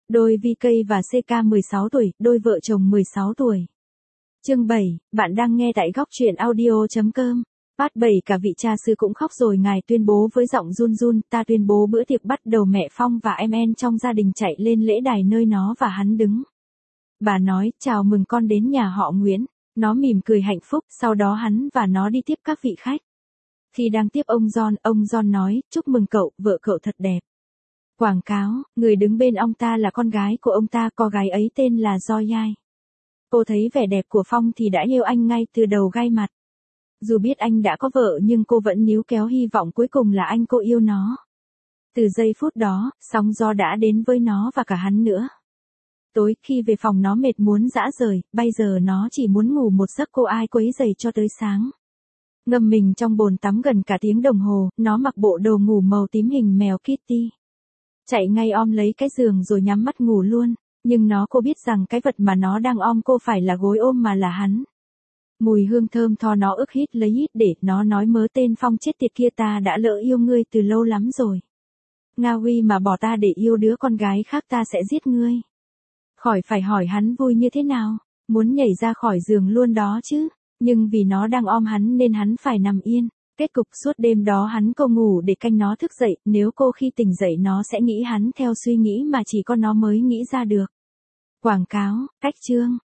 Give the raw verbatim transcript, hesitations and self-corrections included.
Đôi vê ca và xê ca mười sáu tuổi, đôi vợ chồng mười sáu tuổi. Chương bảy, bạn đang nghe tại góc truyện audio chấm com. Part bảy cả vị cha xứ cũng khóc rồi ngài tuyên bố với giọng run run, ta tuyên bố bữa tiệc bắt đầu mẹ Phong và em en trong gia đình chạy lên lễ đài nơi nó và hắn đứng. Bà nói, chào mừng con đến nhà họ Nguyễn. Nó mỉm cười hạnh phúc, sau đó hắn và nó đi tiếp các vị khách. Khi đang tiếp ông John, ông John nói, chúc mừng cậu, vợ cậu thật đẹp. Quảng cáo, người đứng bên ông ta là con gái của ông ta, cô gái ấy tên là Joy. Cô thấy vẻ đẹp của Phong thì đã yêu anh ngay từ đầu gai mặt. Dù biết anh đã có vợ nhưng cô vẫn níu kéo hy vọng cuối cùng là anh cô yêu nó. Từ giây phút đó, sóng gió đã đến với nó và cả hắn nữa. Tối khi về phòng nó mệt muốn rã rời, bây giờ nó chỉ muốn ngủ một giấc cô ai quấy rầy cho tới sáng. Ngâm mình trong bồn tắm gần cả tiếng đồng hồ, nó mặc bộ đồ ngủ màu tím hình mèo Kitty. Chạy ngay om lấy cái giường rồi nhắm mắt ngủ luôn, nhưng nó cô biết rằng cái vật mà nó đang om cô phải là gối ôm mà là hắn. Mùi hương thơm tho nó ức hít lấy hít để nó nói mớ tên Phong chết tiệt kia, ta đã lỡ yêu ngươi từ lâu lắm rồi. Nga Huy mà bỏ ta để yêu đứa con gái khác ta sẽ giết ngươi. Khỏi phải hỏi hắn vui như thế nào, muốn nhảy ra khỏi giường luôn đó chứ, nhưng vì nó đang om hắn nên hắn phải nằm yên. Kết cục suốt đêm đó hắn cô ngủ để canh nó thức dậy, nếu cô khi tỉnh dậy nó sẽ nghĩ hắn theo suy nghĩ mà chỉ có nó mới nghĩ ra được. Quảng cáo, cách chương,